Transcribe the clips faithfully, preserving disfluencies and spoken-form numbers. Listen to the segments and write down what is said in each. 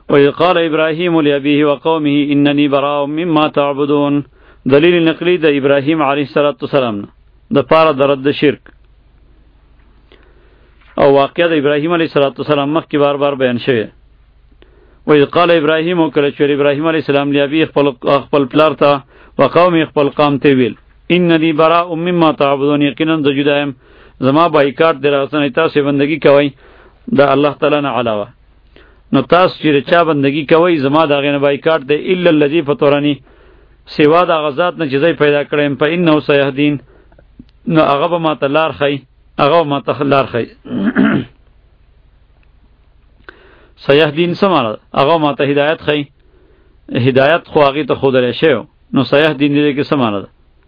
وإذ قال إبراهيم لأبيه وقومه إنني براء مما تعبدون. دلیل نقلی د ابراهیم علیه السلام نه د پاره د رد شرک او واقعه د ابراهیم علیه السلام مخکې بار بار بیان شوی. وإذ قال إبراهيم کله چې ابراهیم علیه السلام لأبيه خپل خپل پلار ته وقومه خپل قوم ته ویل إنني براء مما تعبدون، یقینا د جدایم زما بایکاټ دراسنه تاسو بندگی کوئ د الله تعالی نه علاوه. نو تاسو چې چا بندگی کوئ زما د غینه بایکاټ دی الا الذي فطرني، سوا د غزاد نه چې پیدا کړم په انه سيهدين، نو هغه به ما ته لار خي، هغه ما ته لار خي. سيهدين سماره هغه ما ته هدایت خي، هدایت خو هغه ته خود لري شو. نو سيهدين دې کې سماره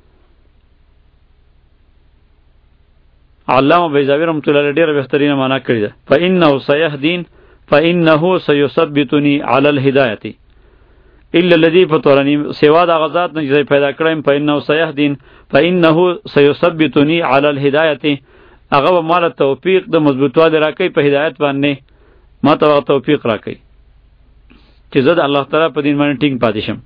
علامه بیزاوی رحمۃ اللہ علیہ ډیره بهترینه معنا کړی ده. فانه سيهدين فانه سيثبتني على الهدايه الا الذي فطرني، سوا د غزاد نه چې پیدا کړم فانه سيهدين فانه سيثبتني على الهدايه، هغه مال توفیق د مضبوطوالي راکې په هدایت باندې ما ته توفیق راکې چې زه د الله تعالی په دین باندې ټینګ پاتې شم.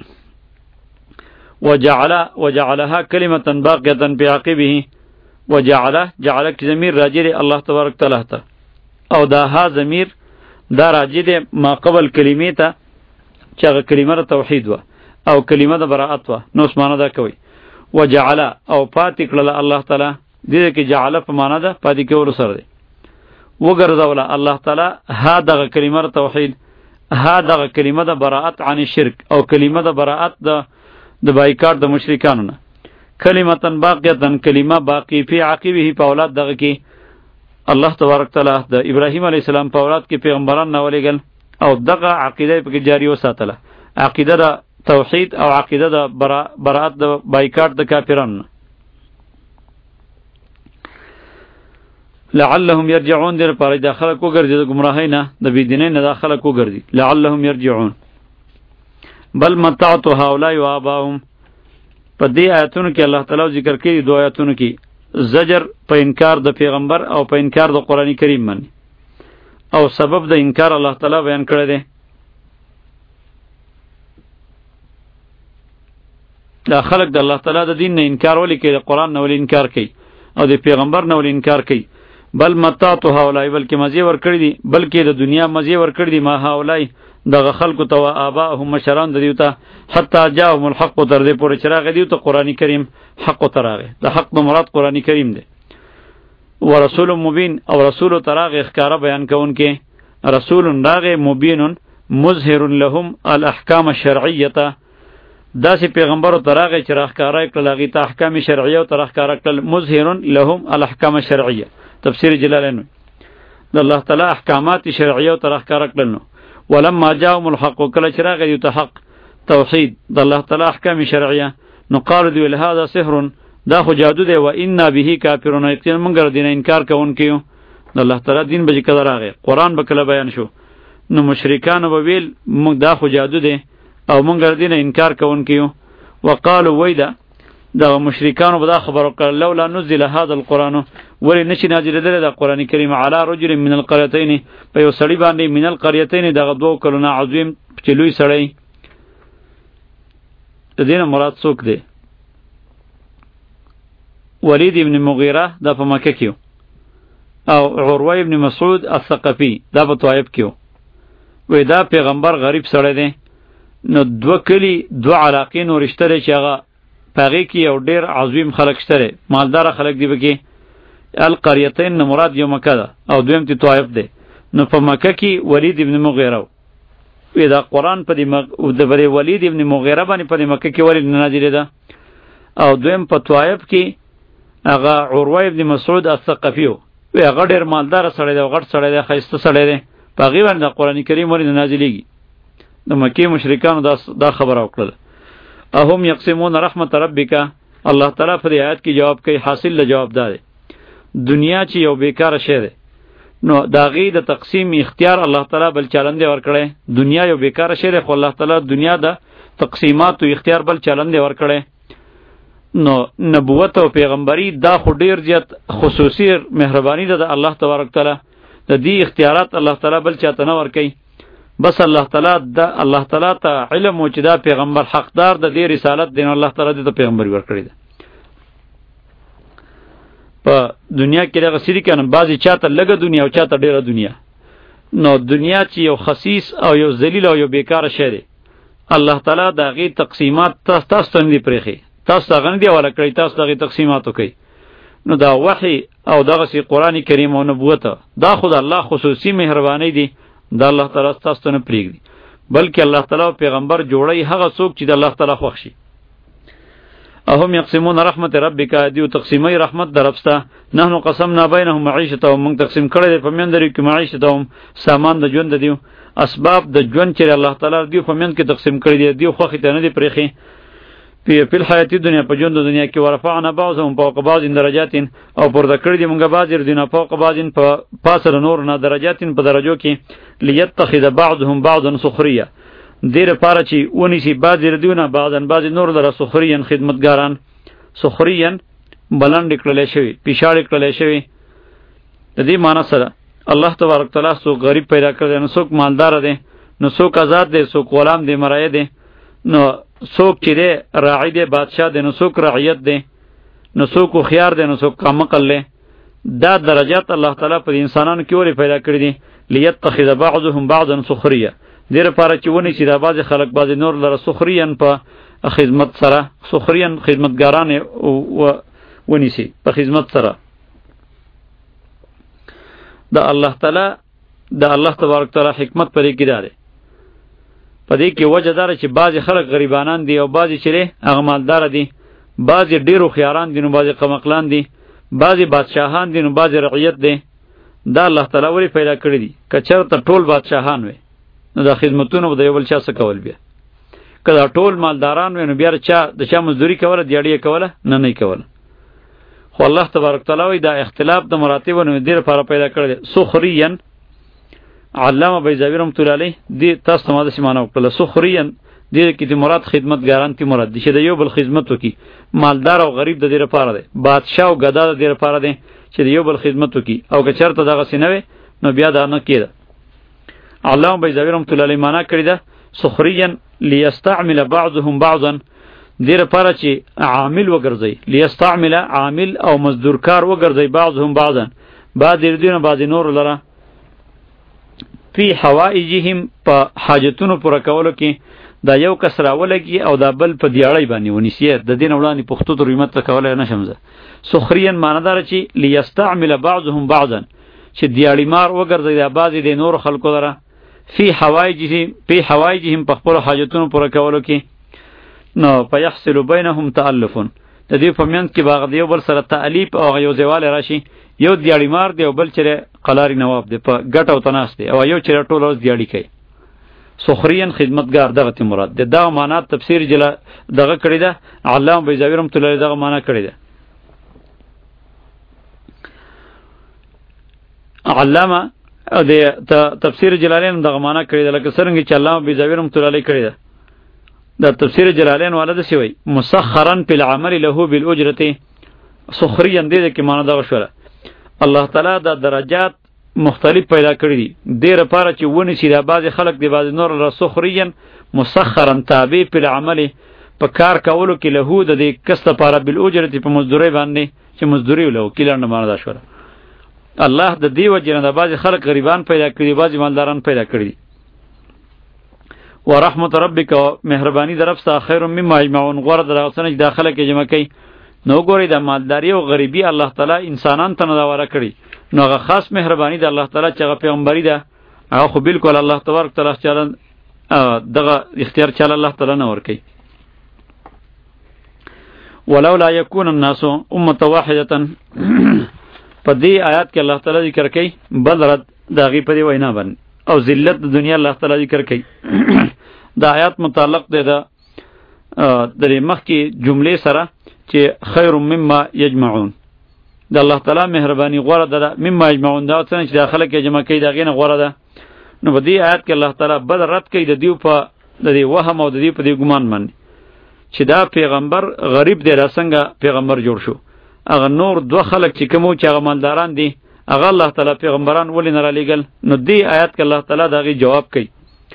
وجعل وجعلها كلمه باقيه في عقبه، وجعل جعل کی ضمیر راجع دی الله تبارک تعالی ته، او دا ها ضمیر دا راجع دی ما قبل کلمې ته چې هغه کلمه توحید و او کلمه د براءت و. نو اسمانه دا کوي وجعل او پاتې کړل الله تعالی دې کې جعل په معنا ده پاتې کول سره دی وګرځول الله تعالی ها دغه کلمه توحید، ها دغه کلمه د براءت عن الشرک او کلمه د براءت د د بایکاټ د مشرکانو نه. کلمتن باقیتن کلمه باقی فی عقبه په اولاد دغه کې الله تبارک تعالی د ابراهیم علیه السلام په اولاد کې پیغمبران نه ولېګل او دغه عقیده په کې جاری وساتله، عقیده د توحید او عقیده د براءت د بایکاټ د کافرانو. لعلهم يرجعون در پر داخله کو ګرځي د گمراهی نه د بيدینۍ نه داخله کو ګرځي. لعلهم يرجعون بل متعت هؤلاء وآباهم. په دې آیاتونو کې الله تعالی ذکر کړي دوه آیاتونو کې زجر په انکار د پیغمبر او په انکار د قرآن کریم باندې، او سبب د انکار الله تعالی بیان کړی دی. دا خلق د الله تعالی د دین نه انکار ولې کوي، د قرآن نه ولې انکار کوي او د پیغمبر نه ولې انکار کوي. بل متعت هؤلاء بلکې مزې ورکړي دي، بلکې د دنیا مزې ورکړي دي ما هؤلاء دغه خلکو ته و آباءهم مشران د دیو ته حتی جاءهم الحق تر دې پورې چې راغی دیو ته قرآن کریم حق ته راغی. د حق نه مراد قرآن کریم دی. ورسول مبین او رسول ته راغی ښکاره بیان کوونکی، رسول راغی مبین مظهر لهم الاحکام الشرعیه، داسې پیغمبر ته راغی چې راښکاره کړل هغې ته احکام شرعیه او ته راښکاره کړل. مظهر لهم الاحکام الشرعیه تفسیر جلالین د الله تعالی احکامات شرعیه او ته راښکاره کړل. نو ولما جاءهم الحق کله چې راغی دیو ته حق توحید د الله تعالی احکام شرعیه، نو قالوا دی هذا سحر، دا خو جادو دی، و انا به کافرون، یقینا موږ دین انکار کوونکي یو. د الله تعالی دین به کله راغی قرآن به کله بیان شو، نو مشرکان به ویل موږ دا خو جادو دی او موږ دین انکار کوونکي یو. وقالوا ویدا دا مشرکان به دا خبر وکړه لولا نزل هذا القرآن، ولی نشي نازل دی دا قرآن کریم علی رجل من القريتين، په یو سړی باندې من القريتين دغه دوه کلونه عظیم چې لوی سړی. د دین مراد څوک دی؟ ولید ابن مغیره دا په مکه کې او عروه ابن مسعود الثقفي دا په طائف کې وي. دا پیغمبر غریب سړی دی، نو دوه کلی دوه علاقې نو رشته لري چې هغه پاغې کې یو ډیر عظیم خلک شته، مالدار خلک دی بګي. القريتين مراد یو مکه ده او دویم تی طائف ده. نو په مکه کې ولید ابن مغیره وی دا قرآن په دې مغ... د بری ولید ابن مغیره باندې په مکه کې ولید نازل ده، او دویم په طائف کې هغه عروه ابن مسعود الثقفي وی هغه ډیر مالدار سړی دی، غټ سړی دی، خیسته سړی دی، په هغې باندې د قرآن کریم ولید نازلېږي. د مکې مشرکانو دا دا خبره وکړله. اهم یقسمون رحمت ربک، الله تعالی په دې آیت کې جواب کوي، حاصل له جواب دا دی دنیا چې یو بیکاره شی دی، نو دا غي د تقسیم اختیار الله تعالی بل چلند ورکړي. دنیا یو بیکاره شی دی خو الله تعالی دنیا د تقسیمات او اختیار بل چلند ورکړي. نو نبوت او پیغمبري دا خو ډیر زیات خصوصي مهرباني ده د الله تبارک تعالی، د دې اختیارات الله تعالی بل چاته نه ورکړي. بس الله تعالی دا الله تعالی ته علم او چې دا پیغمبر حقدار د دې رسالت دین الله تعالی دې ته پیغمبر ورکړي ده. په دنیا کې دغه سری کنه بعضی چاته لګه دنیا او چاته ډیره دنیا. نو دنیا چې یو خسیس او یو ذلیل او یو بیکاره شی دی، الله تعالی دا غي تقسیمات تاسو تاسو ته نه پرېخي، تاسو څنګه دی ولا کړی، تاسو دغه تقسیمات وکړي. نو دا وحی او دغه سی قرآن کریم او نبوت دا خود الله خصوصی مهربانی دی، دا الله تعالی تاسو ته نه پرېږدي، بلکې الله تعالی پیغمبر جوړي هغه څوک چې د الله تعالی خوښ شي. اهم یقسمون رحمت ربک، دیو تقسیمای رحمت درپستا. نحنو قسمنا بینهم معیشتهم، موږ تقسیم کړی دی په میندې کې معیشتهم، سامان د ژوند دیو، اسباب د ژوند چې الله تعالی دیو په میند کې تقسیم کړی دی، دیو خوښ ته نه دی پرېخي. په په حیاتی دنیا په ژوند د دنیا کې ورفعنا بعضهم فوق بعض درجات، او پورته کړی دی موږ بعض دینه فوق بعض په پاسه نور نه درجات په درجو کې، لیتخذ بعضهم بعضا سخریه، دیر پاره چې ونی شي بعض ردیونه بعضن بعض نور در سخریان خدمتګاران، سخریان بلند کړل شوی، پیشاړ کړل شوی. د دې معنی سره الله تبارک تعالی سو غریب پیدا کړی، نو څوک مالدار دی، نو څوک آزاد دی، څوک غلام دی، مرای دی، نو څوک چې دی راعی دی، بادشاہ دی، نو څوک رعیت دی، نو څوک خيار دی، نو څوک کمقل دی. دا درجات الله تعالی په انسانانو کې ولې پیدا کړی دي، لیتخذ بعضهم بعضا سخریه، دیر پاره چې ونی چې دا بعض خلک بعض نور لره سخریان په خدمت سره، سخریان خدمتګاران ونی سي په خدمت سره. دا الله تعالی دا الله تبارک تعالی حکمت پرې کې ده. پدې کې وجه دار چې بعض خلک غریبانان دي او بعض چې هغه مالدار دي، بعض ډیرو خياران دي، نو بعض قمقلان دي، بعض بادشاهان دي، نو بعض رعیت دي. دا الله تعالی ولې پیدا کړی دي؟ کچرته ټول بادشاهان وي نو دا خدمتونه به د یو بل چا څه کول، بیا کله ټول مالداران وي نو بیا چا د چا مزدوري کوله، دیاړي کوله نه نه کوله. خو الله تبارک تعالی وی دا اختلاف د مراتبونو دیر لپاره پیدا کړی دی. سخرین علامه بیضاوی رحمۃ اللہ علیہ دی تاسو ته ماده سیمانه وکړه. سخرین دې کې د مراد خدمتګاران تی مراد دي چې د یو بل خدمت وکي، مالدار او غریب د دې لپاره دی، بادشاہ او گدا د دې لپاره دی چې د یو بل خدمت وکي، او که چرته دغه سینوي نو بیا دا نه کېده. علامه بیضاوی رحمۃ اللہ علیہ معنا کړی ده سخرین لیستعمل بعضهم بعضا، دې لپاره چې عامل وګرځي، لیستعمل عامل او مزدور کار وګرځي، بعضهم بعضا بعض دې دینه بعض نور لره، فی حوائجهم په حاجتونو پوره کولو کې دا یو کس راولګي او دا بل په دیاړی باندې ونیسي. د دین وړاندې پښتو ترجمه کولای نه شم زه. سخرین معنی دار چې لیستعمل بعضهم بعضا، چې دیاړی مار وګرځي دا بعض د نور خلکو لره، فی حوائجهم فی حوائجهم په خپل حاجتونو پوره کولو کې، نو فیحصل بینهم تألف، د دې په میند کې باغ دیو بل سره تألیف او یو ځواله راشي، یو دیاړی مار دی او بل چره قلاری نواب دی په ګټ او تناس دی، او یو چره ټول ورځ دیاړی کوي. سخرین خدمتگار دغه ته مراد ده. دا معنا تفسیر جلا دغه کړی ده، علامه بیضاوی رحمۃ اللہ دغه معنا کړی ده. علامه د تفسیر جلالین دغه معنا کړی ده، لکه څنګه چې علامه بیضاوی رحمۃ اللہ کړی ده. دا تفسیر جلالین والا ده سی وای مسخرا فی العمل له بالاجرة، سخرین دې کې معنا دغه شوله. الله تعالی دا درجات مختلف پیدا کړی دي دیر لپاره چې ونی چې دا بعض خلک دی بعض نور را سخرین مسخرا تابع په عمل په کار کولو کې له د دې کس لپاره بالاجرة په مزدوري باندې چې مزدوري له کلهنه معنا دا شوله. الله د دې وجه نه د بعض خلک غریبان پیدا کړی، بعض مالداران پیدا کړی. ورحمت ربک، مهربانی درپستا خیر مما یجمعون، غره درغسنه چې داخله کې جمع کوي. نو ګوري د مالداری او غریبی الله تعالی انسانان ته نه واره کړی، نو هغه خاص مهربانی د الله تعالی چې هغه پیغمبري ده، هغه خو بالکل الله تبارک تعالی چلن دغه اختیار چاله الله تعالی نه ور کوي. ولولا یکون الناس امه واحده، په دې آیات کې الله تعالی ذکر کوي بل رد داغي په دی وینا باندې او ذلت د دنیا الله تعالی ذکر کوي. دا آیات متعلق ده د مخ کې جملې سره چې خیر مما یجمعون، د الله تعالی مهربانی غوړه ده مما یجمعون، دا څنګه چې داخله کې جمع کوي دا غینه غوړه ده. نو په دې آیات کې الله تعالی بل رد کوي د دیو په د دې وهم او د دې په دې ګمان باندې چې دا پیغمبر غریب دی، را څنګه پیغمبر جوړ شو. هغه نور دوه خلک چې کوم چې هغه مالداران دي، هغه الله تعالی پیغمبران ولې نه را لېږل. نو دې آیات کې الله تعالی دغه جواب کوي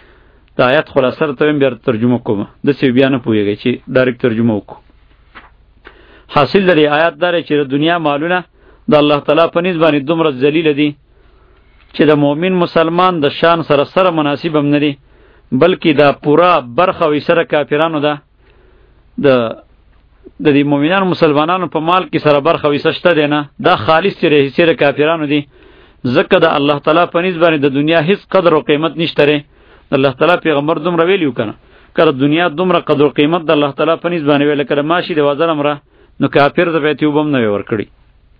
د آیات خلاصه ته بیا ترجمه کوم د سی بیا نه پوهیږي چې ډایرکټ ترجمه وکړو. حاصل لري آیات دار چې د دنیا مالونه د الله تعالی په نسبت باندې دومره ذلیل دي چې د مؤمن مسلمان د شان سره سره مناسب هم نه دي، بلکې دا پورا برخه وي سره کافرانو ده. د د دې مؤمنانو مسلمانانو په مال کې سره برخه وي سشته دی نه، دا خالص چې حصے د کافرانو دي. ځکه د الله تعالی په نسبت باندې د دنیا هیڅ قدر او قیمت نشته ری. الله تعالی پیغمبر دومره ویلیو کنه کله دنیا دومره قدر او قیمت د الله تعالی په نسبت باندې ویل کړه ماشي د وزن امره نو کافر د بیت وبم نه ور کړی.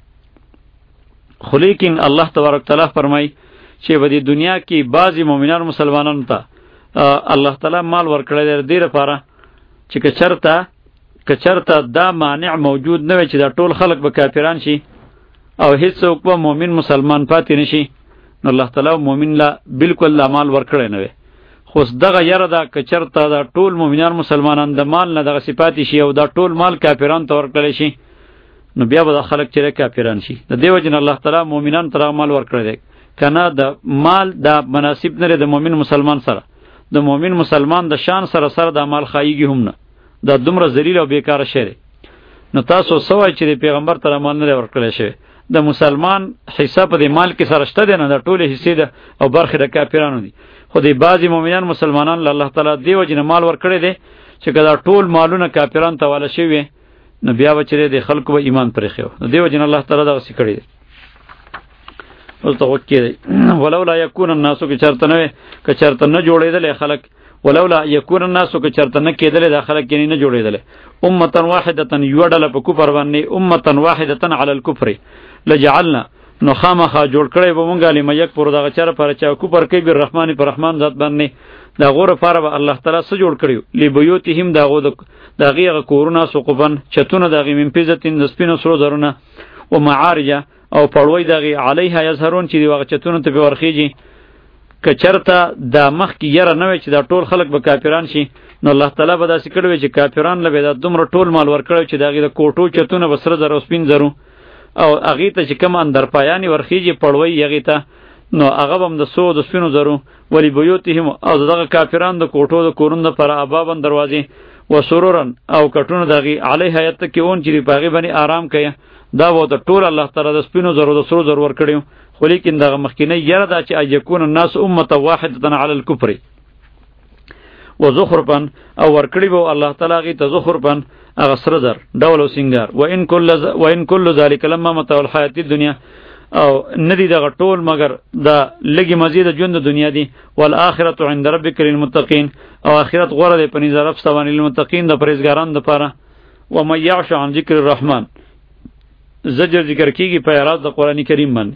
خو لیکن الله تبارک تعالی فرمای چې په دې دنیا کې بعضی مؤمنان مسلمانانو ته الله تعالی مال ورکړی دی لپاره چې کچرته کچرته دا مانع موجود نه وي چې دا ټول خلق به کافران شي او هیڅ څوک به مؤمن مسلمان پاتې نشي، نو الله تعالی مؤمن لا بالکل لا مال ورکړی نه وي. خو دغه یره دا کچرته دا ټول مؤمنان مسلمانان د مال نه دغه صفات شي او دا ټول مال کافرانو ته ورکړی شي، نو بیا به خلک چې کافران شي. د دیو جن الله تعالی مؤمنان ته مال ورکړی دی کنه د مال دا مناسب نه د مؤمن مسلمان سره، د مؤمن مسلمان د شان سره سره د مال خایږي هم نه، دا دومره ذلیل او بیکاره شی. نو تاسو سوای چې د پیغمبر ته مال نه ورکړی شي، د مسلمان حصہ په دې مال کې سره شته دی نه، د ټول حصے ده او برخه د کافرانو دي. خو د بعضی مؤمنان مسلمانان الله تعالی دیو جن مال ورکړی دی چې کدا ټول مالونه کافرانو ته والا شي نو بیا بچره د خلکو به ایمان پرې خو دیو جن الله تعالی دا وسی کړی دی. اوس ته وکړي ولولا یکون الناس کی چرته نه ک چرته نه جوړیدل خلک، ولولا یکون الناس کی چرته نه کېدل د خلک یعنی نه جوړیدل امه واحده یوډل په کوپر باندې امه واحده علی الکفر لجعلنا نو خامخا جوړ کړی به مونږه لیم یک پر دغه چر پر چا کوپر کې بر رحمان پر رحمان ذات باندې دا غور فار به الله تعالی سره جوړ کړیو لبیوتهم دا غو دغه کورونه سقفن چتونه دغه من پیزتین د سپینو سرو درونه او معارج او پړوي دغه علیها یظهرون چې دی وغه چتونه ته به ورخیږي کچرته د مخ کې یره نه وي چې دا ټول خلک به کافران شي، نو الله تعالی به داسې کړی چې کافران له به دا دومره ټول مال ورکړي چې دغه د کوټو چتونه بسره زرو سپین زرو او هغه ته چې کوم اندر پایانی ورخیږي پړوي هغه ته نو هغه هم د سو د سپینو زرو ولی بیوتهم او دغه کافران د کوټو د کورونو پر ابابن دروازې و سرورن او کټونو دغه علی حیات کې اون چې پاغي باندې آرام کوي، دا و ته ټول الله تعالی د سپینو زرو د سرو زرو ور کړیو. خو لیکن دغه مخکینه یره دا چې اجکون الناس امه واحده علی الکفر و زخرفن او ور کړی وو الله تعالی غي ته زخرفن هغه سره زر ډول او سنگار و ان کل ز... و ان کل ذلک لما متاع الحیات الدنیا او ندی دغه ټول مگر دا لګي مزید ژوند د دنیا دی والآخرت عند ربک للمتقین او آخرت غوړه دی په نظر رب ستوان للمتقین د پرهیزګارانو لپاره. و من یعش عن ذکر الرحمن زجر ذکر کیږي په اراده د قران کریم باندې.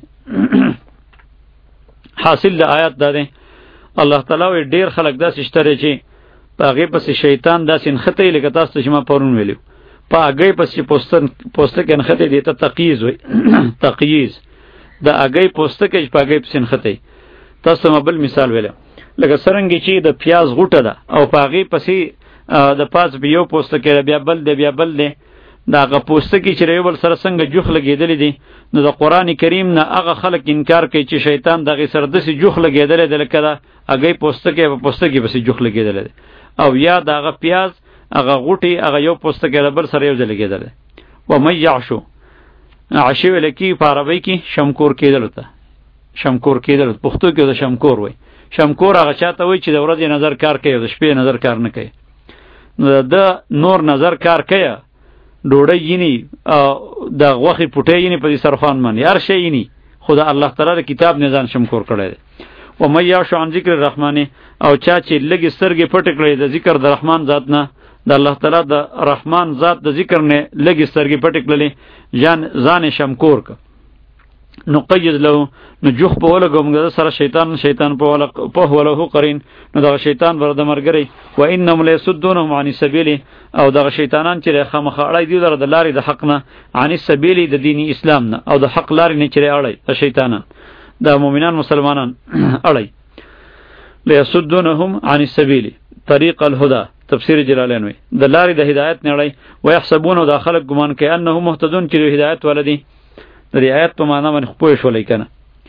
حاصل د آیات دا دی الله تعالی ډیر خلک داسې شته چې پاغه پس شیطان داسې نخته لکه تاسو چې ما پرون ویلو پاغه پس پوستن پوسته کې نخته دی ته تقییز وي تقییز د اگې پوسته کې پاغه پس نخته تاسو مبل مثال ویل لکه سرنګ چې د پیاز غوټه ده او پاغه پسې د پاس بیو پوسته کې بیا بل دی بیا بل دی دا غ پوسته کې چې ریول سره څنګه جوخ لګیدل دي، نو د قران کریم نه هغه خلک انکار کوي چې شیطان دغه سره د سي جوخ لګیدل دي لکه دا اگې پوسته کې په پوسته کې بس جوخ لګیدل دي او یا دغه پیاز هغه غوټي هغه یو پوسته کې بل سره یو ځل لګیدل. و مې یعشو عشو لکی په عربی کې شمکور کېدل ته شمکور کېدل پښتو کې د شمکور وای شمکور هغه چاته وای چې د ورځې نظر کار کوي د شپې نظر کار نه کوي، نو د نور نظر کار کوي ډوړی یینی د غوخي پټی یینی په سرخان باندې هر شی یینی خدا الله تعالی کتاب نظام شمکور کړی دی. و مې یعشو عن ذکر الرحمن او چا چې لګي سترګې پټ کړي د ذکر د رحمان ذات نه د الله تعالی د رحمان ذات د ذکر نه لګي سترګې پټ کړي ځان ځان شمکور ک نو قید له نو جوخ په ولا ګمګه سره شیطان شیطان په ولا په ولا هو قرین نو دا شیطان ورته مرګري و انهم ليسدونهم عن السبيل او دا شیطانان چې خامخا اړای دی در د لارې د حق نه عن السبيل د دینی اسلام نه او د حق لارې نه چره اړای د شیطانان د مؤمنان مسلمانان اړای ليسدونهم عن السبيل طريق الهدى تفسیر جلالین وی د لارې د هدایت نه اړای و يحسبون داخل ګمان کوي انهم مهتدون چې هدایت ولدي د دې آیت په معنا باندې خو شولای کنه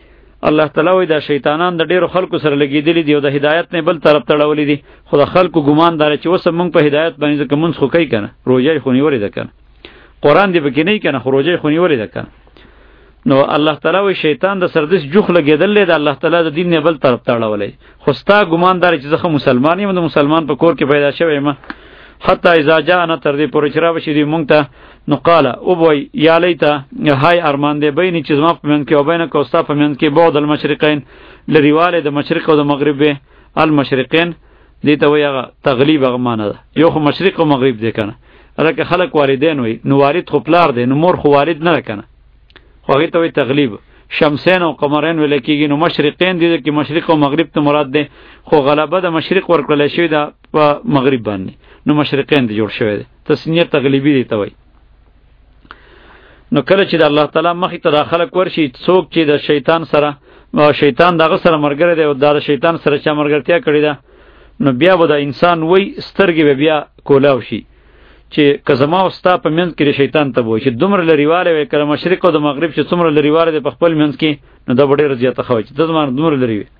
الله تعالی وی دا شیطانان د ډیرو خلکو سره لګیدلی دی او د هدایت نه بل طرف تړولې دي، خو د خلکو ګمان دار چې وسه مونږ په هدایت باندې ځکه مونږ خو کوي کنه، روزه خو نیولې ده کنه، قران دی پکې نه کنه، خو روزه خو نیولې ده کنه. نو الله تعالی وی شیطان د سردس جوخ لګیدل دی، الله تعالی د دین نه بل طرف تړولې، خو ستا ګمان دار چې زه مسلمان یم، د مسلمان په کور کې پیدا شوی یم. حتی اذا جاءنا تر دې پورې چې را بشي دی مونږ ته، نو قال او بوي یا لیتا هاي ارمان دی بیني چې زما په من کې او بینه کوستا په من کې بعد المشرقین، لریواله د مشرق او د مغرب به المشرقین دې ته وی هغه تغلیب هغه معنی ده، یو خو مشرق او مغرب دی کنه، الکه خلق والدین وی نو والد خو پلار دی، نو مور خو والد نه کنه، خو هغه ته وی تغلیب. شمسین او قمرین ویل کېږي، نو مشرقین دي چې مشرق او مغرب ته مراد ده، خو غلبه د مشرق ورکړل شوی ده په مغرب باندې، نو مشرقین دي جوړ شوی ده، تسنیه تغلیبی دی ته وی. نو کله چې د الله تعالی مخې ته داخله ورشي څوک چې د شیطان سره او شیطان دغه سره مرګره دی او د شیطان سره چې مرګرتیا کړی ده، نو بیا به د انسان وی سترګې به بیا کولاو شي چې کزما او ستا په منځ کې شیطان ته وای چې دومره لريواله وي کله مشرق او د مغرب چې څومره لريواله دی په خپل منځ کې، نو دا ډېر زیاته خوي چې د زما دومره لري وي.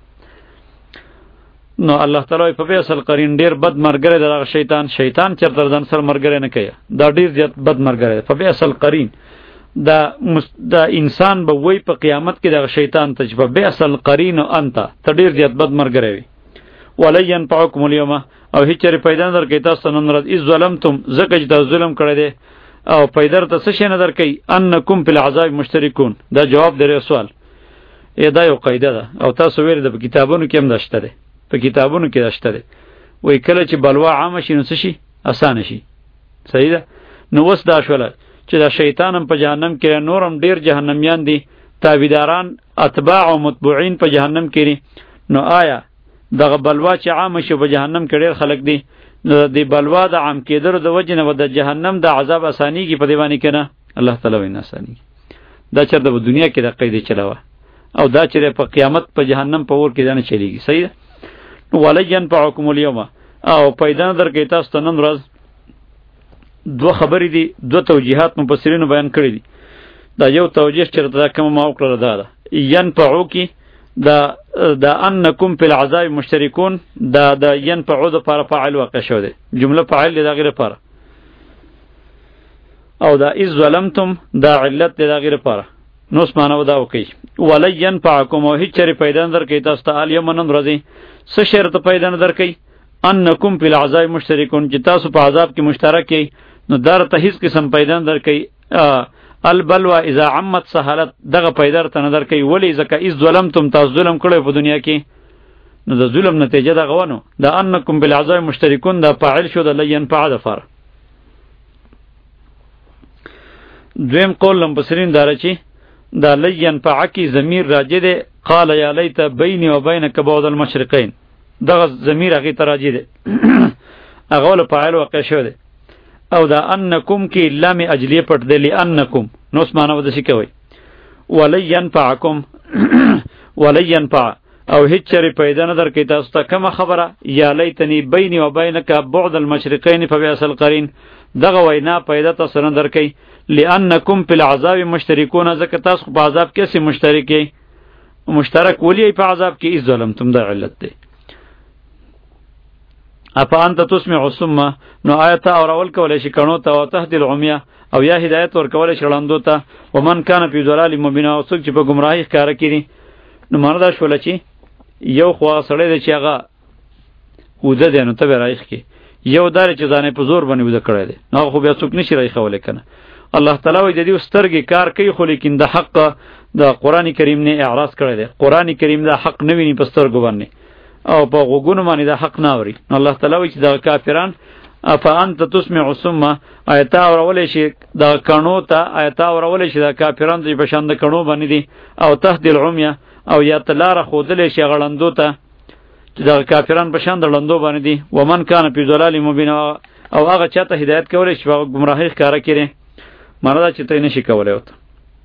نو الله تعالی په فیصل قرین ډیر بد مرګره دغه شیطان شیطان چرته ځان سره مرګره نه کوي، دا ډیر زیات بد مرګره په فیصل قرین دا دا انسان به وای په قیامت کې دغه شیطان ته چې په فیصل قرین انت ته ډیر زیات بد مرګره وي. ولین پاکم اليوم او هیڅ چره پیدا در کې تاسو نن ورځ از ظلمتم زکه چې تاسو ظلم کړی دی او پیدا ته څه شي نه در کوي انکم فی العذاب مشترکون، دا جواب دی سوال ای دا یو قاعده ده او تاسو ویل د کتابونو کې هم داشته ده، په کتابونو کې داشته ده وای کله چې بلوا عام شي نو څه شي اسانه شي، صحیح ده. نو وس دا شوله چې دا شیطان هم په جهنم کې، نورم ډیر جهنميان دي، تابعداران اتباع او متبوعین په جهنم کې دي. نو آیا دغه بلوا چې عام شي په جهنم کې ډیر خلک دي، نو د بلوا د عام کېدل د وجه نه د جهنم د عذاب اسانی کې په دی باندې کنه الله تعالی وینا اسانی دا چرته په دنیا کې د قیدې چلاوه او دا چې په قیامت په جهنم په ور کې نه چلیږي، صحیح ده. ولین پعکم اليوم او پیدا درکې تاسو ته نن ورځ دو خبرې دي، دو توجیهات مفسرینو بیان کړی دي. دا یو توجیه چې دا کوم ما وکړه دا ده ین پعوکی دا دا انکم فی العذاب مشترکون، دا دا ین پعو د لپاره فاعل واقع شو دی، جمله فاعل دی دا غیر لپاره، او دا اذ ظلمتم دا علت دی دا غیر لپاره، نو اسمانه دا وکي. ولین پعکم او هیڅ چری پیدا درکې تاسو ته الیوم نن ورځې څه شرط پیدا درکې انکم فی العذاب مشترکون چې تاسو په عذاب کې مشترک یې، نو در ته هیڅ قسم پیدا درکې البلوا اذا عمت سهلت دغه پیدا ته نظر کوي، ولی ځکه اذ ظلمتم تاسو ظلم کړی په دنیا کې، نو د ظلم نتیجه دغه ونه دا انکم بالعذاب مشترکون دا فاعل شو د لین فعل فر. دویم قول لمبسرین داره چې دا لین فعکی ضمیر راجع ده، قال یا لیت بیني و بینک بعد المشرقین، دغه ضمیر هغه ته راجع ده هغه ول فاعل واقع شو ده، او دا انکم کی لام اجلیه پټ دی لانکم، نو اسمانه ودسی کوي. ولی ينفعکم ولی ينفع او هیڅ چری پیدا نه درکې تاسو ته کومه خبره یا لیتنی بیني و بینک بعد المشرقین فبئس القرین، دغه وینا پیدا تاسو نه درکې لانکم فی العذاب مشترکون، ځکه تاسو په عذاب کې سي مشترکی مشترک ولی په عذاب کې اذ ظلمتم دا علت دی. اپا انت تسمع الصم نو آیت اور اول کولای شي کڼو ته او تهدی العمیا او یا هدایت ور کولای شي لاندو ته، ومن کان فی ضلال مبین او څوک چې په گمراهی ښکار کړي، نو مردا شول چې یو خوا سړی دی چې هغه وده دی نو ته رايخ کی، یو دار چې ځانې په زور باندې وده کړی دی، نو خو بیا څوک نشي رايخولای کنه. الله تعالی وی د دې سترګې کار کوي، خو لیکن د حق د قران کریم نه اعراض کړی دی، قران کریم دا حق نه ویني په سترګو باندې او په غوګونو باندې دا حق نه اوري. الله تعالی وی چې دا کافران اف انت تسمع الصم آیت اورولې شي دا کڼو ته، آیت اورولې شي دا کافران چې په شان د کڼو باندې دي، او تهدی العمیا او یا تلار خودلې شي غړندو ته چې دا کافران په شان د لندو باندې دي، ومن کان فی ضلال مبین او هغه چاته هدایت کولې شي په گمراهی ښکارا کړي، مردا چې ته نشي کولای وته.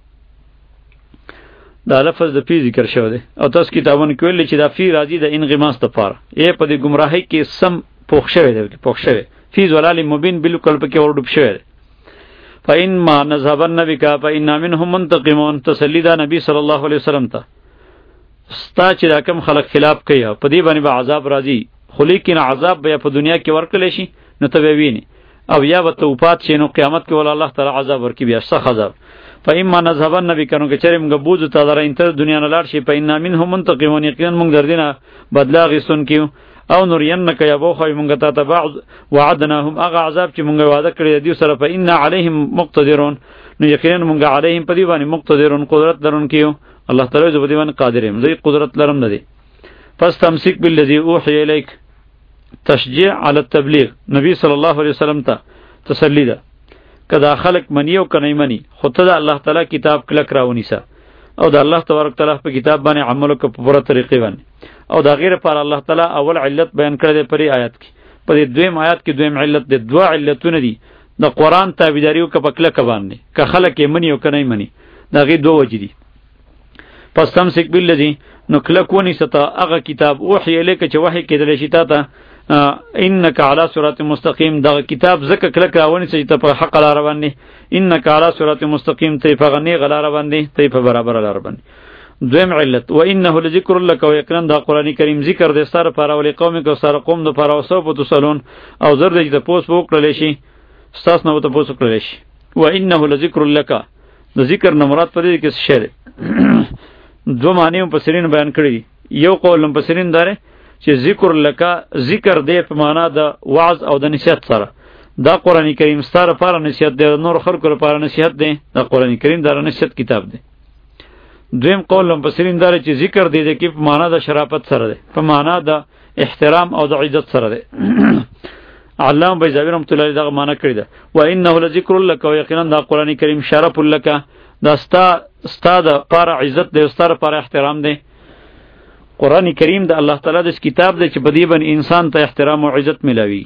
دا لفظ د فی ذکر شوی دی او تاسو کتابونه کې ویل چې دا فی راځي د انغماس لپاره، یې په دې گمراهی کې سم پوښ شوی دی، پوښ شوی فی ضلال مبین بالکل پکې ور ډوب شوی دی. فإن ما نذهبن بك فإنا منهم منتقمون، تسلی دا نبی صلی الله علیه وسلم ته ستا چې دا کم خلق خلاف کوي په دې باندې به عذاب راځي، خو لیکن عذاب به په دنیا کې ورکړل شي نو ته به ویني، او یا به ته وفات شي نو قیامت کې ول الله تعالی عذاب ورکړي بیا سخت عذاب. فإما نذهبن بکنو که چرې موږ بوځو ته دره انتر دنیا نه لاړ شي، فإنا منهم منتقمون، یقینا موږ در دینه بدلا غیستون کیو، او نورینک یا بو خو موږ ته ته بعض وعدناهم هغه عذاب چې موږ وعده کړی دی سره، فإنا علیهم مقتدرون، نو یقینا موږ علیهم په دی باندې مقتدرون قدرت لرونکیو. الله تعالی زه په دی باندې قادر یم، زه قدرت لرم نه دی. فاستمسک بالذی اوحی الیک، تشجیع علی التبلیغ، نبی صلی الله علیه وسلم ته تسلی ده کدا خلق منی او کنی منی، خود ته الله تعالی کتاب کلک راونیسه، او د الله تبارک تعالی په کتاب باندې عمل وکړه په پوره طریقې باندې. او دا غیر پر الله تعالی اول علت بیان کړی دی پرې آیات کې، په دې دویم آیات کې دویم علت دی، دوه علتونه دي د قرآن تابعداري او په کلک باندې که خلق یې منی او کنی منی، دا غي دوه وجې دي. پس تمسک بالذی، نو کلک ونیسه ته هغه کتاب اوحی الیک چې وحی کېدلی شي تا ته، انک علی صراط مستقیم، دا کتاب زکه کلک راونی چې ته په حق لار باندې، انک علی صراط مستقیم، ته په غنی غلار باندې، ته په برابر لار باندې. دویم علت و انه لذکر لک، و یقینا دا قران کریم ذکر د ستاره پر اول قوم کو سره قوم د پر اوسو په تسلون، او زر د پوس وکړل شي استاس نو ته پوس وکړل شي. و انه لذکر لک، د ذکر نه مراد پدې کې څه شی دو معنی مفسرین بیان کړی دي. یو قول مفسرین داره چې ذکر لکا ذکر دی په معنا د وعظ او د نصیحت سره، دا قران کریم ستاره پر نصیحت دی، نور خلکو لپاره نصیحت دی، دا قران کریم دا نصیحت کتاب دی. دویم قول مفسرین داره چې ذکر دی د کی په معنا د شرافت سره دی، په معنا د احترام او د عزت سره دی. علامه بیضاوی رحمۃ اللہ علیہ دا معنا کړی ده، و انه لذکر لک، او یقینا دا قران کریم شرف لک، دا ستا ستا د پر عزت دی، ستا پر احترام دی. قرآن کریم د الله تعالی د کتاب دی چې په دې باندې انسان ته احترام او عزت ملاوي.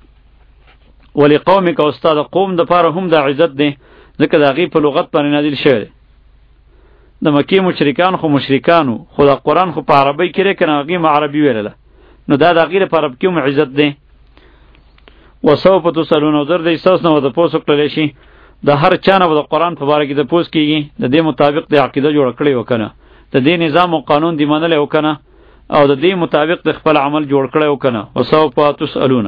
ولی قومک، او استاد قوم د پاره هم د عزت دی، ځکه دا غي په لغت باندې نازل شوی دی. د مکی مشرکان خو مشرکانو، خو د قرآن خو په عربی کې کنه غي عربي ویله، نو دا د غیر په عرب کې هم عزت دی. وسوف تسالون، او در د احساس نو د پوسو کړل شي، د هر چا نه د قرآن په باره کې د پوس کیږي، د دې مطابق د عقیده جوړ کړی وکنه، د دې نظام او قانون دی منل وکنه، او د دې مطابق د خپل عمل جوړ کړی وکنه. وسوف تسالون،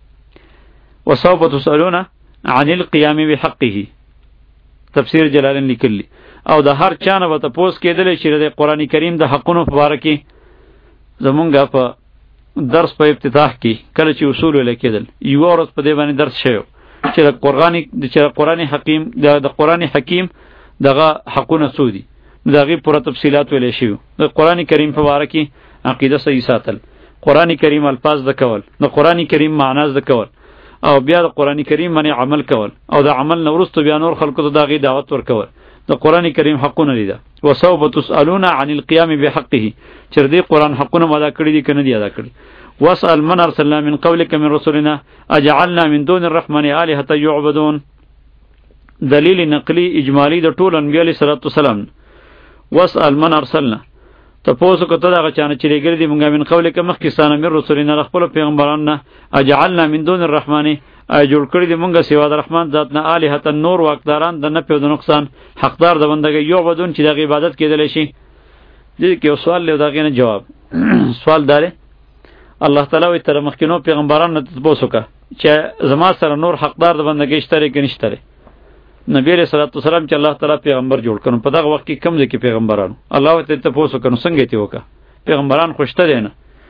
وسوف تسالون عن القيام بحقه، تفسیر جلالین لیکلی. او د هر چا نه د پوس کېدل چې د قرآن کریم د حقونو په باره کې زمونږه په درس په افتتاح کې کله چې اصول ولیکدل، یو ورځ په دې باندې درس شوی چې د قرآن چې قرآن حکیم د قرآن حکیم دغه حقونه سودی، دغه پوره تفصيلات ویل شي. د قرآن کریم په اړه کې عقیده صحیح ساتل، قرآن کریم الفاظ د کول، د قرآن کریم معنی د کول، او بیا د قرآن کریم باندې عمل کول، او د عمل نو ورسته بیا نور خلکو ته دغه دعوت ورکول. د قرآن کریم حقونه لري. وسوف تسالون عن القيام بحقه، چر دې قرآن حقونه ادا کړی دي کنه دی ادا کړی. واسأل من ارسلنا من قبلك من رسلنا اجعلنا من دون الرحمن آلهة يعبدون، دلیل نقلی اجمالی د ټول انبیاء علیه الصلاۃ والسلام. واسأل من ارسلنا، تاسو کو ته دا چانه چې لګری دی مونږه من قبلک مخکستانه من رسولنا خپل پیغمبرانو، اجعلنا من دون الرحمن، ای جوړ کړی دی مونږه سیوا د رحمان ذات نه الہه نور واقداران د نه په د نقصان حقدار د بندګي یو بدون چې د عبادت کېدل شي. دې کې یو سوال له داګه نه جواب سوال داره، الله تعالی وی تر مخکینو پیغمبرانو ته تاسو کا چې زما سره نور حقدار د بندګي شته کې نشته. نبی علیہ الصلوۃ والسلام چې الله تعالی پیغمبر جوړ کړو په دغه وخت کې کم ځکه پیغمبرانو الله ته تاسو کنو څنګه تی وکا پیغمبران خوشته دي نه.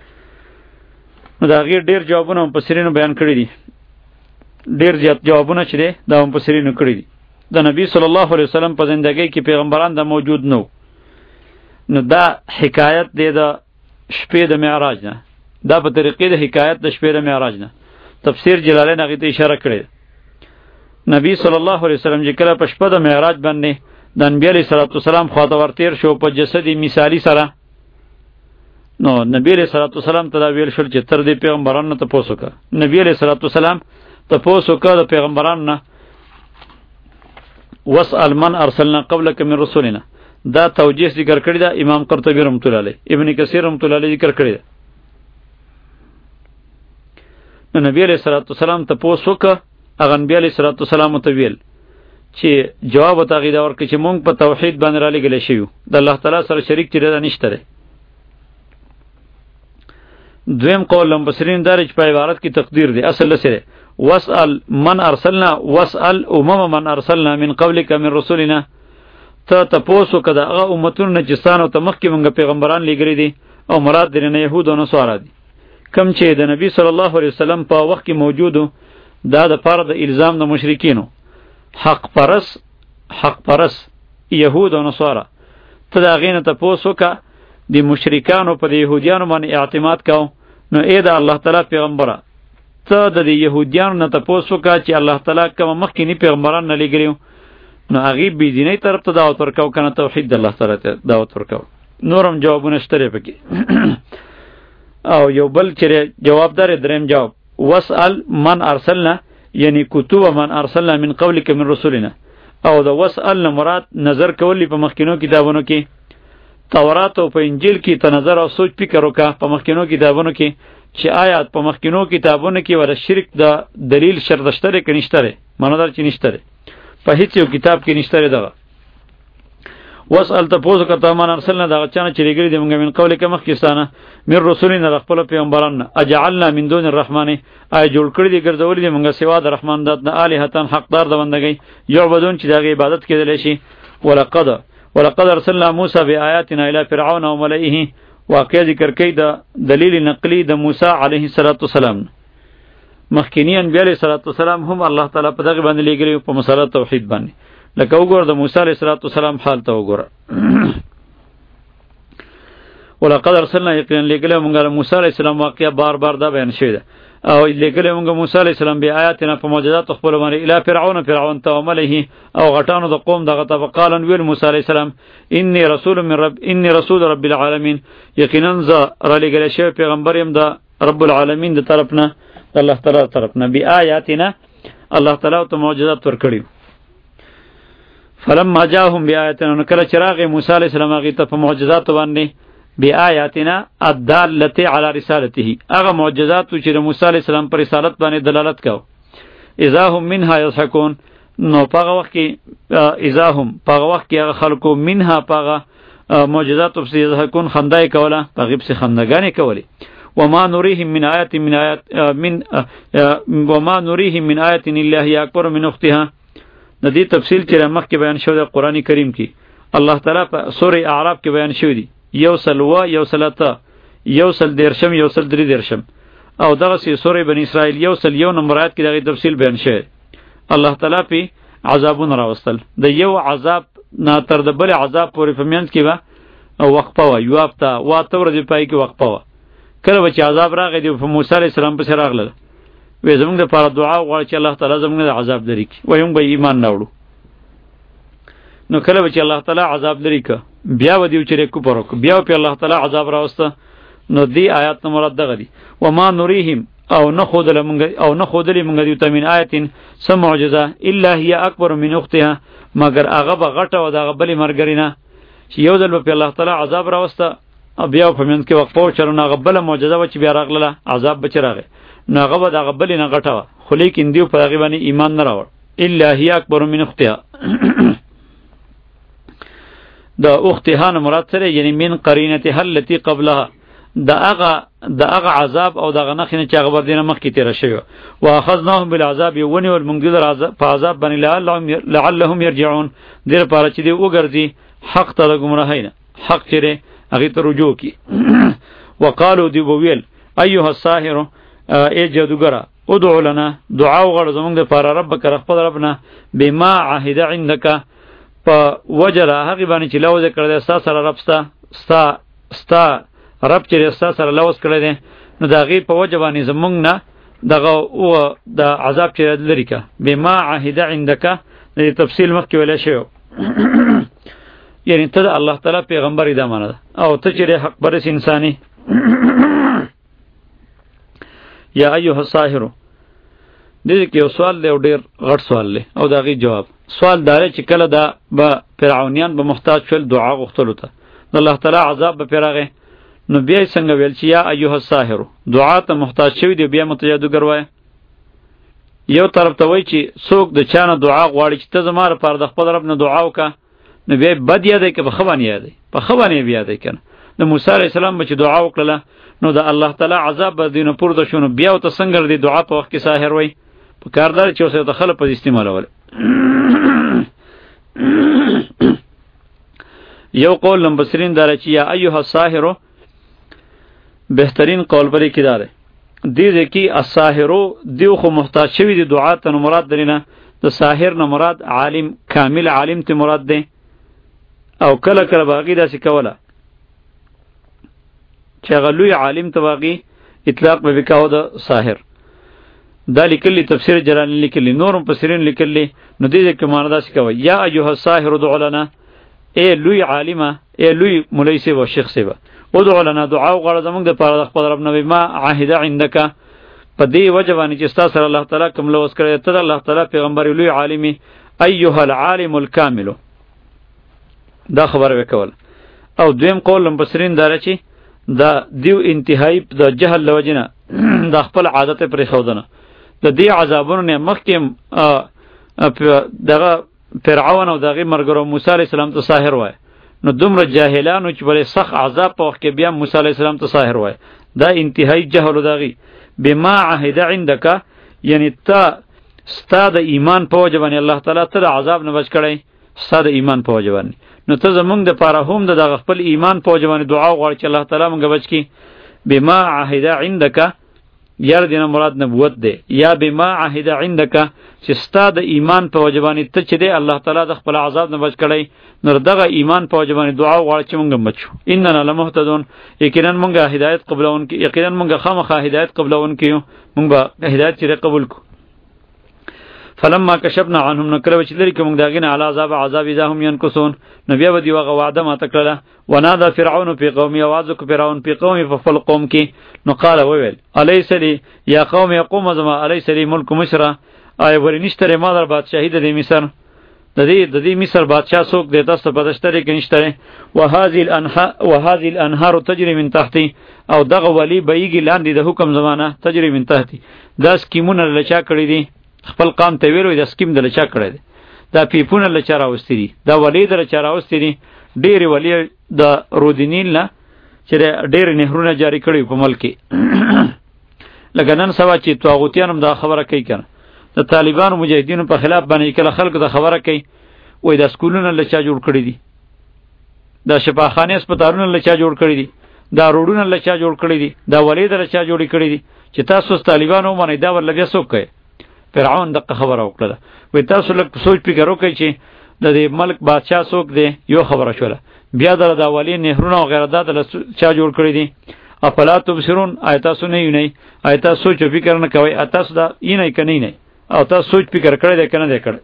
نو دا غیر ډیر جوابونه په سرینو بیان کړی دي، ډیر زیات جوابونه چې دا په سرینو کړی دي. د نبی صلی الله علیه وسلم په زندګۍ کې پیغمبران د موجود نو، نو دا حکایت دی د شپې د معراج نه، دا په طریقې د حکایت د شپې د معراج نه. تفسیر جلالین هغه ته اشاره کړی. نبی صلی الله علیه وسلم چې کله په شپه د معراج باندې د انبیاء علیه السلام خواته ورتیر شو په جسدی مثالی سره، نو نبی علیه السلام ته دا ویل شو چې تر دې پیغمبرانو ته پوسو کا. نبی علیه السلام ته پوسو کا د پیغمبرانو نه. واسأل من ارسلنا قبلك من رسولنا، دا توجیه ذکر کړی دا امام قرطبی رحمۃ اللہ علیہ، ابن کثیر رحمۃ اللہ علیہ ذکر کړی دا. نو نبی علیہ السلام ته پوسو کا، اغه نبی علیہ الصلوۃ والسلام ته ویل چې جواب ته غیدا ورکړي چې مونږ په توحید باندې را لګل شو، د الله تعالی سره شریک چیرې نشته. دویم قول مفسرین دار چې په عبارت کې تقدیر دی اصل سره واسال من ارسلنا واسال امم من ارسلنا من قبلك من رسلنا ته تاسو کده هغه امتونو چې ستانو ته مخکې موږ پیغمبران لګری دي او مراد دي نه يهود او نصارا دي کم چې د نبی صلی الله علیه وسلم په وخت کې موجودو دا د فرض الزام د مشرکینو حق پرس حق پرس يهود او نصارا ته دا غینه تاسو کا د مشرکانو په يهوديانو باندې اعتماد کاو نو اې دا الله تعالی پیغمبره ته د يهوديانو نه تاسو کا چې الله تعالی کوم مخکینی پیغمبران نه لګریو نو هغه بی دیني طرف ته دعوت ورکاو کنه توحید الله تعالی ته دعوت ورکاو نورم جوابونه شته پکې او یو بل چې جوابدار دریم جواب واسال من ارسلنا یعنی کتب من ارسلنا من قبلک من رسولنا او دا واسال مراد نظر کولی په مخکینو کتابونو کې تورات او په انجیل کې ته نظر او سوچ فکر وکړه په مخکینو کتابونو کې چې آیات په مخکینو کتابونو کې ور شرک د دلیل شرط شته کې نشته معنی در چې نشته په هیڅ یو کتاب کې نشته دا واسال تاسو کته من ارسلنا دا چانه چې لګری دی موږ من قول کې مخکستانه من رسولنا خپل پیغمبران اجعلنا من دون الرحمن ای جوړ کړی دی ګرځولې دی موږ سوا د رحمان دات نه الہتان حقدار د بندګۍ یعبدون چې دغه عبادت کېدل شي ولقد ولقد ارسلنا موسى بآياتنا الى فرعون وملئه واقع ذکر کوي د دلیل نقلی د موسی علیه السلام مخکینی انبیاء علیه السلام هم الله تعالی په دغه باندې لګری په مسله توحید باندې لکه وګوره د موسی علیه السلام حال ته وګوره ولقد ارسلنا یقینا لګله موږ موسی علیه السلام واقعا بار بار دا بیان شوی ده او لګله موږ موسی علیه السلام به آیاتنا په معجزات خپل باندې الی فرعون فرعون ته عمله او غټانو د قوم دغه ته وقالن ویل موسی علیه السلام انی رسول من رب انی رسول رب العالمین یقینا ز را لګله شوی پیغمبر يم د رب العالمین د طرفنا الله تعالی طرفنا بی آیاتنا الله تعالی ته معجزات ورکړي فلما جاءهم بآیاتنا کله چراغ موسی علیه السلام هغه ته په معجزات باندې بآیاتنا الدالة على رسالته هغه معجزات چې د موسی علیه السلام پر رسالت باندې دلالت کاو اذا هم منها یضحکون نو پاغه وخت کې اذا هم پاغه وخت کې هغه خلکو منها پاغه معجزات په یضحکون خندای کوله پاغه په خندګانې کولې وما نريهم من آیات من آیات من وما نريهم من آیات الا هي اکبر من اختها د دې تفصیل چې مخکې بیان شوی د قرآن کریم کې الله تعالی په سورې اعراف کې بیان شوی دی یو سل و یو سل اته یو سل دیرشم یو سل درې دیرشم او دغه سی سورې بنی اسرائیل یو سل یو نمبر آیات کې دغه تفصیل بیان شوی الله تعالی په عذابونه راوستل د یو عذاب نه تر د بل عذاب پورې په منځ کې و او وقفه و یو هفته واته ورځې پای کې وقفه و کله چې عذاب راغی دی په موسی علیه السلام په سر راغله وې زمونږ لپاره دعا وغواړه چې الله تعالی زمونږ د عذاب لري کی وایو به ایمان راوړو نو کله چې الله تعالی عذاب لري ک بیا و دیو چې کو پرو بیا په الله تعالی عذاب راوسته نو دی آیات نو مراد دغه دی و ما نریهم او نه خودل مونږ او نه خودل مونږ دیو تمن آیتین سم معجزه الا هي اکبر من اختها مگر هغه به غټه و دغه بلی مرګرینا چې یو ځل په الله تعالی عذاب راوسته بیا په من کې وقفو چرونه غبل معجزه و چې بیا راغله عذاب به چرغه نو هغه به دغه بلی نه غټه و خو لیکن دیو په هغه باندې ایمان نه راوړ الا هي اکبر من اختها د اختها مراد سره یعنی من قرینته التي قبلها دا هغه دا هغه عذاب او دغه نخنه چې هغه بر دینه مخ کې تیر شوی واخذناهم بالعذاب ونی والمنذر عذاب فعذاب بن لعلهم لعلهم يرجعون دیر پاره چې دی وګرځي حق ته گمراهینه حق چره هغه ته رجوع کی وقالو دی ویل ایها الساحر ای جادوګرا ادعو لنا دعا وغړ زمونږ د پاره ربک خپل ربنا بما عهد عندك په وجره هغه باندې چې لوځ کړی دی ستا سره رب ستا ستا ستا رب چې ستا سره لوځ کړی دی نو د هغې په وجه باندې زمونږ نه دغه و د عذاب چې لري که بما عهد عندک د تفصیل مخکې ویلی شوی یعنی ته د الله تعالی پیغمبر دا معنی ده او ته چې حق پرست انساني یا ایها الساحر دې کې یو سوال دی او ډېر غټ سوال دی او د هغې جواب سوال داره چې کله دا به فرعونیان به محتاج شول دعا غوښتلو ته د الله تعالی عذاب به پرې راغی نو بیا یې څنګه ویل چې یا ایها الساحر دعا ته محتاج شوي دی بیا مته جادوګر وایه یو طرف ته وایي چې څوک د چا نه دعا غواړي چې ته زما لپاره د خپل رب نه دعا وکړه نو بیا بد یادی که په ښه باندې یادی په ښه باندې یې یادی که نه د موسی علیه السلام به چې دعا وکړله نو د الله تعالی عذاب به دینه پورته شو، نو بیا ورته څنګه د دعا په وخت کې ساحر وای؟ په کار دا چې اوس ته خلک په استعمالول. یو قول لمبسرین داره چې یا ایها الساحر، بهترین قول بری کې داره دې ځکه الساحرو دیو خو محتاج شوی دی دعا ته، مراد درینه د ساحر نه مراد عالم، کامل عالم ته مراد دی. او کله کله باقی داسې کوله چې هغه لوی عالم ته باقی اطلاق به وکاو د ساحر. دا لیکلی تفسیر جلالی لیکلی، نور مفسرین لیکلی. نو دې ځکه معنا داسې کوي یا ایها الساحر ادع لنا، اے لوی عالمه، اے لوی مولوی سی و شیخ سی و ادع لنا، دعا وغواړه زمونږ د پاره د خپل رب نه ما عهد عندك، په دې وجه باندې چې ستا سره الله تعالی کوم لوس کړی، ته د الله تعالی پیغمبر لوی عالمي، ایها العالم الکامل. دا خبره وکول. او دویم قول مفسرین داره چې دا دیو انتهایی د جهل لوجنه د خپل عادت پر خودنه د دې عذابونو نه مخکې دغه فرعون او دغه مرګرو موسی علیه السلام ته ساحر وای، نو دومره جاهلانو چې بلې سخت عذاب په وخت کې بیا موسی علیه السلام ته ساحر وای. دا انتهایی جهل دغه بما عهد عندك، یعنی تا ستا د ایمان په وجه باندې الله تعالی ته د عذاب نه بچ کړی، ستا د ایمان په وجه باندې. نو ته زمونږ د پاره هم د دغه خپل ایمان په وجه باندې دعا وغواړه چې الله تعالی مونږ بچ کړي. بما عهد عندك یار دینه مراد نبوت دی، یا بما عهد عندك چې ستا د ایمان په وجه باندې ته چې دی الله تعالی د خپل عذاب نه بچ کړی، نو دغه ایمان په وجه باندې دعا وغواړه چې مونږ بچو. اننا لمهتدون، یقینا مونږه هدایت قبلون کی، یقینا مونږه خامخا هدایت قبلون کیو، مونږ به هدایت چې قبول کو. فلما کشفنا عنهم نکره چې لري کوم داغینه علی عذاب عذاب اذا هم ينكسون، نو بیا ودی وغه وعده ما تکړه. ونادى فرعون في قومه، आवाज کو فرعون په قومه په خپل قوم کې، نو قال وویل الیس لی یا قوم یقوم زما الیس لی ملک مصر، آی ورنشتره ما در بادشاہی د مصر، د دې د دې مصر بادشاہ څوک دی تاسو په دشتره کې نشته. وهذه الانهار وهذه الانهار تجري من تحتي، او دغه ولی بیګی لاندې د حکم زمانہ تجري من تحتي. دا سکیمونه لچا کړی دي، خپل قام ته ویلو د سکیم د لچا کړی دی، دا پیپونه لچا راوستي دي، دا ولی د لچا راوستي دي. ډېر ولی د رودینیل نه چې ډېر نهرونه جاری کړي په ملک کې. لکه نن سبا چې طاغوتیان هم دا خبره کوي کنه، د طالبانو مجاهدینو په خلاف باندې کله خلکو د خبره کوي، وای د سکولونو لچا جوړ کړی دي، دا شفاخانه هسپتالونه لچا جوړ کړی دي، دا روډونه لچا جوړ کړی دي، دا ولی د لچا جوړ کړی دي. چې تاسو طالبانو باندې دا ول بیا څوک کوي؟ فرعون دغه خبره وکړه. وای تاسو لږ سوچ فکر وکړئ چې د دې ملک بادشاہ څوک دی، یو خبره شوله. بیا د اولین نهرونه او غیره د چا جوړ کړی دي. افلا تبصرون، آیات سو نه یونی، آیات سوچ فکر نه کوي، آیات دا یې نه کني نه، او تاسو سوچ فکر کړی دی کنه دی کړ.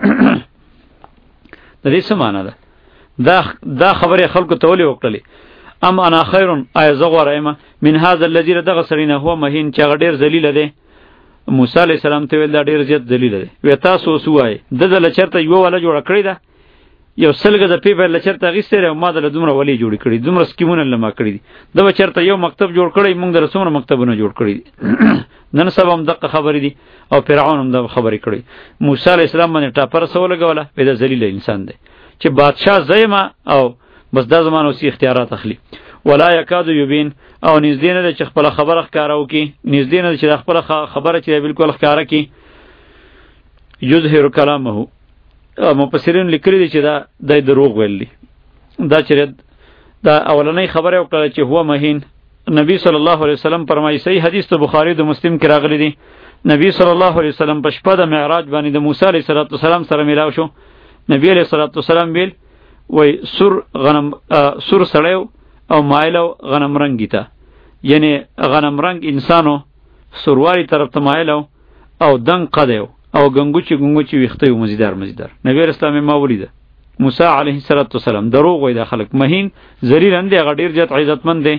د دې څه معنی ده؟ دا دا خبره خلکو ته ولې وکړلې؟ ام انا خیرون، آیا زغور ایمه من هذا الذي دغه سرینه هو مهین چې غډیر ذلیل دی. موسی علیہ السلام ته ویل دا ډیر زیات دلیل دی. وی تاسو سوای د دل چرته یو ولا جوړ کړی دا، یو سلګه د پیپر لچرته غیستره ما د دومره ولی جوړ کړی، دومره سکیمونه لما کړی دي، د چرته یو مکتب جوړ کړی، موږ د رسومره مکتبونه جوړ کړی. نن سبا هم دغه خبرې دي او فرعون هم دغه خبرې کړی. موسی علیہ السلام باندې ټاپر سو لګوله، وی دا ذلیل انسان دی چې بادشاہ زېما او بس د زمانو سی اختیارات اخلي. ولا یکاد یبین، او نږدې نه چې خپل خبره ښکارو کی، نږدې نه چې خپل خبره چې بالکل ښکارا کی. یظهر کلامه، مفسرین لیکلي دي چې دا د دروغ ویلي، دا چې دا اولنۍ خبره وکړه چې هو مهین. نبی صلی الله علیه وسلم فرمایي، صحیح حدیث ته بخاری د مسلم کې راغلی دی، نبی صلی الله علیه وسلم په شپه د معراج باندې د موسی علیه السلام سره ملاو شو. نبی علیه السلام ویل وای سور غنم سور سړیو او مایلو غنم رنگی ته، یعنی غنم رنگ انسانو سورواری طرف ته مایلو او دنگ قدیو او گنگوچی گنگوچی ویختیو مزیدار مزیدار. نبی اسلام ما ولیده. موسی علیه السلام دروغ وای دا خلق مهین ذلیل اندی غډیر جت عزتمند دی.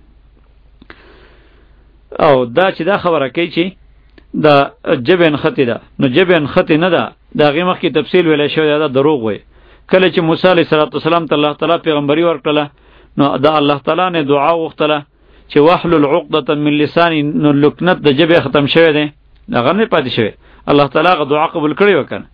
او دا چې دا خبره کوي چې دا جبن خطی ده، نو جبن خطی نه ده، دا غي مخکې تفصیل ویل شوی دا دروغ وای. کله چې موسی علیه السلام ته الله تعالی پیغمبري ورکړه، نو دا الله تعالی نه دعا وغوښتله چې واحلل عقدة من لسانی، نو لکنت د جبه ختم شوی دی، هغه نه پاتې شوی. الله تعالی غو دعا قبول کړی وکنه.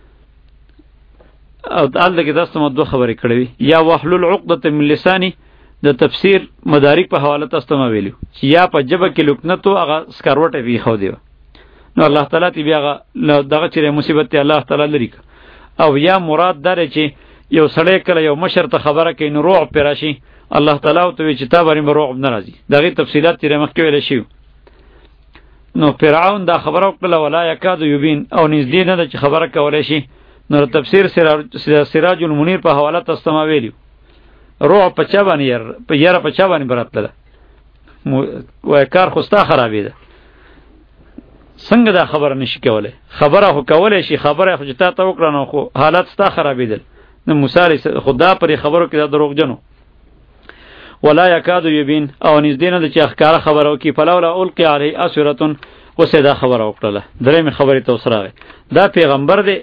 او تعالی کې تاسو مو دوه خبرې کړې، یا واحلل عقدة من لسانی د تفسیر مدارک په حواله تاسو ته ویلو چې یا په جبه کې لکنتو هغه سکروټه وی خو دی نو الله تعالی تی بیا دغه چې مصیبت ته الله تعالی لري او یا مراد دره چې یو سړی کله یو مشر ته خبره کوي نو روح پر راشي الله تعالی او ته چې تا باندې روح ناراضي دغه تفصيلات تیرې مخکې ویل شي نو فرعون دا خبره وکړه ولا یکاد یبین او نږدې نه چې خبره کولای شي نو تفسیر سراج المنیر په حواله تاسو ما ویلو روح په چا باندې ير په یاره په چا باندې براتله وای کار خوستا خرابې ده څنګه دا خبره نشي کولای خبره خو کولای شي خبره خو جتا ته وکړه نو خو حالت ستا خرابېدل نو موسی علیه خدا پر خبرو کې دا دروغ جنو ولا یکاد یبین او نږدې نه چې اخکار خبرو کې فلولا القی علی اسورتن وسه دا خبره وکړه درې می خبرې ته وسراغه دا پیغمبر دی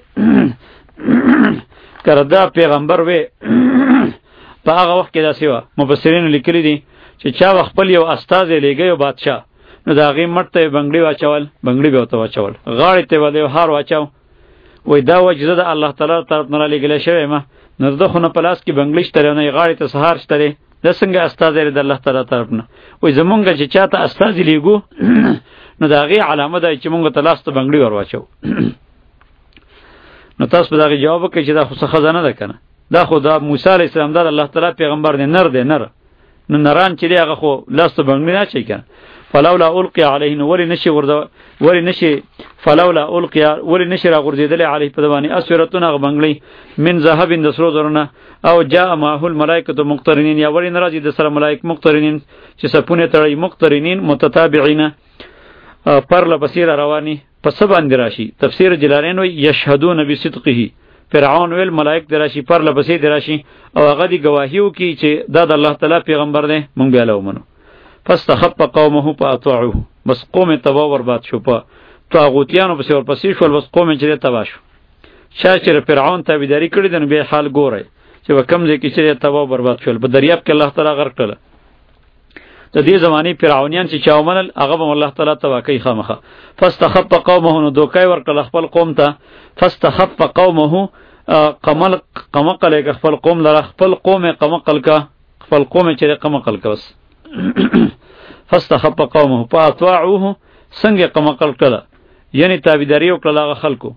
کړه دا پیغمبر وې په هغه وخت کې دا سیوا مفسرین لیکلي دي چې چا خپل یو استاد لګي او بادشاہ نو دا غي مټه بنگړي واچول بنگړي به وته واچول غاړې ته ولې هار واچاو وای دا وجزه د الله تعالی طرف نه لګل شوی ما نو دغه نه پلاس کې بنگړي شته نه غاړې ته سهار شته د څنګه استاد لري د الله تعالی طرف نه وای زمونږ چې چاته استاد لګو نو دا غي علامه ده چې مونږ ته لاس ته بنگړي ور واچو نو تاسو به دا جواب وکړئ چې دا خو څه خزانه ده کنه دا خو دا موسی علیه السلام د الله تعالی پیغمبر دی نر دی نر نو نران چې دی هغه خو لاس ته بنگړي نه چي کنه فلولا القي عليه ولي نشي ورده ولي نشي فلولا القي ولي نشي را غردیدل علیه په دوانی اسورتون هغه بنگړي من ذهب د سرو زرونه او جاء معه الملائکه مقترنین یا ولي ناراضي د سره ملائک مقترنین چې سپونه تړي مقترنین متتابعين پر لپسیر رواني پس باندې راشي تفسیر جلالین وی یشهدون بصدقه فرعون ویل ملائک دراشي پر لپسې دراشي او هغه دی گواهیو کی چې دا د الله تعالی پیغمبر دی مونږ به له ومنو فاستخف قومه فاطاعوه بس قوم تبا برباد شو په طاغوتیانو پسې ورپسې شول بس قوم چې تبا شو چا چې فرعون تابعداري کړې ده نو به حال ګورای چې وکم ځکه چې تبا برباد شول په دریاب کې الله تعالی غرق کړل د دې زماني فرعونیان چې چاومنل هغه به الله تعالی تبا کوي خامخه فاستخف قومه نو دوکای ورکړل خپل قوم ته فاستخف قومه قمل قمقل خپل قوم لره خپل قوم قمقل کا خپل قوم چې قمقل کا بس فاستخف قومه فاطاعوه څنګه قمقل کړه یعنی تابعداري وکړه هغه خلکو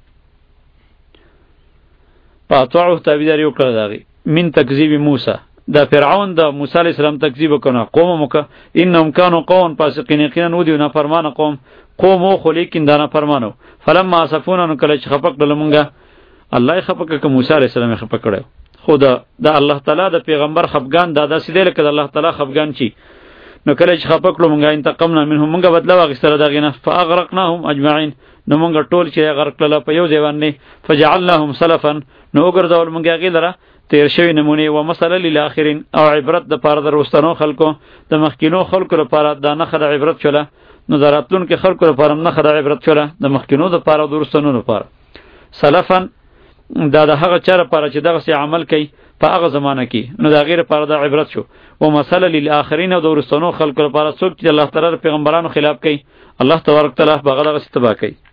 فاطاعوه تابعداري وکړه داغي من تکذیب موسی دا فرعون دا موسی علیہ السلام تکذیب وکړه قوم مکه انهم كانوا قوم فاسقین یقینا ودی نه فرمان قوم قوم خو لیکن دا نه فرمانو فلما اسفونا نو کله چې خپک دلمونګه الله خپک ک موسی علیہ السلام خپک کړو خدا دا الله تعالی د پیغمبر خفغان دا داسې دی لکه الله تعالی خفغان چی نو کله چې خپک کړو مونږه انتقمنا منهم مونږه بدلا واغستره دغه نه فاغرقناهم اجمعين نو مونږه ټول چې غرق کړل په یو ځای باندې فجعلناهم سلفا نو وګرځول مونږه غیلره تیر شوی نمونه و مثلا للآخرین او عبرت د پاره د رستنو خلکو د مخکینو خلکو لپاره دا نه خد عبرت شوله نو دراتلون کې خلکو لپاره نه خد عبرت شوله د مخکینو د پاره د رستنو لپاره سلفا دا د هغه چا لپاره چې دغه سي عمل کوي په هغه زمانه کې نو دا غیر لپاره د عبرت شو و مثلا للآخرین او د رستنو خلکو لپاره څوک چې الله تعالی پیغمبرانو خلاف کوي الله تبارک تعالی بغلغه ستبا کوي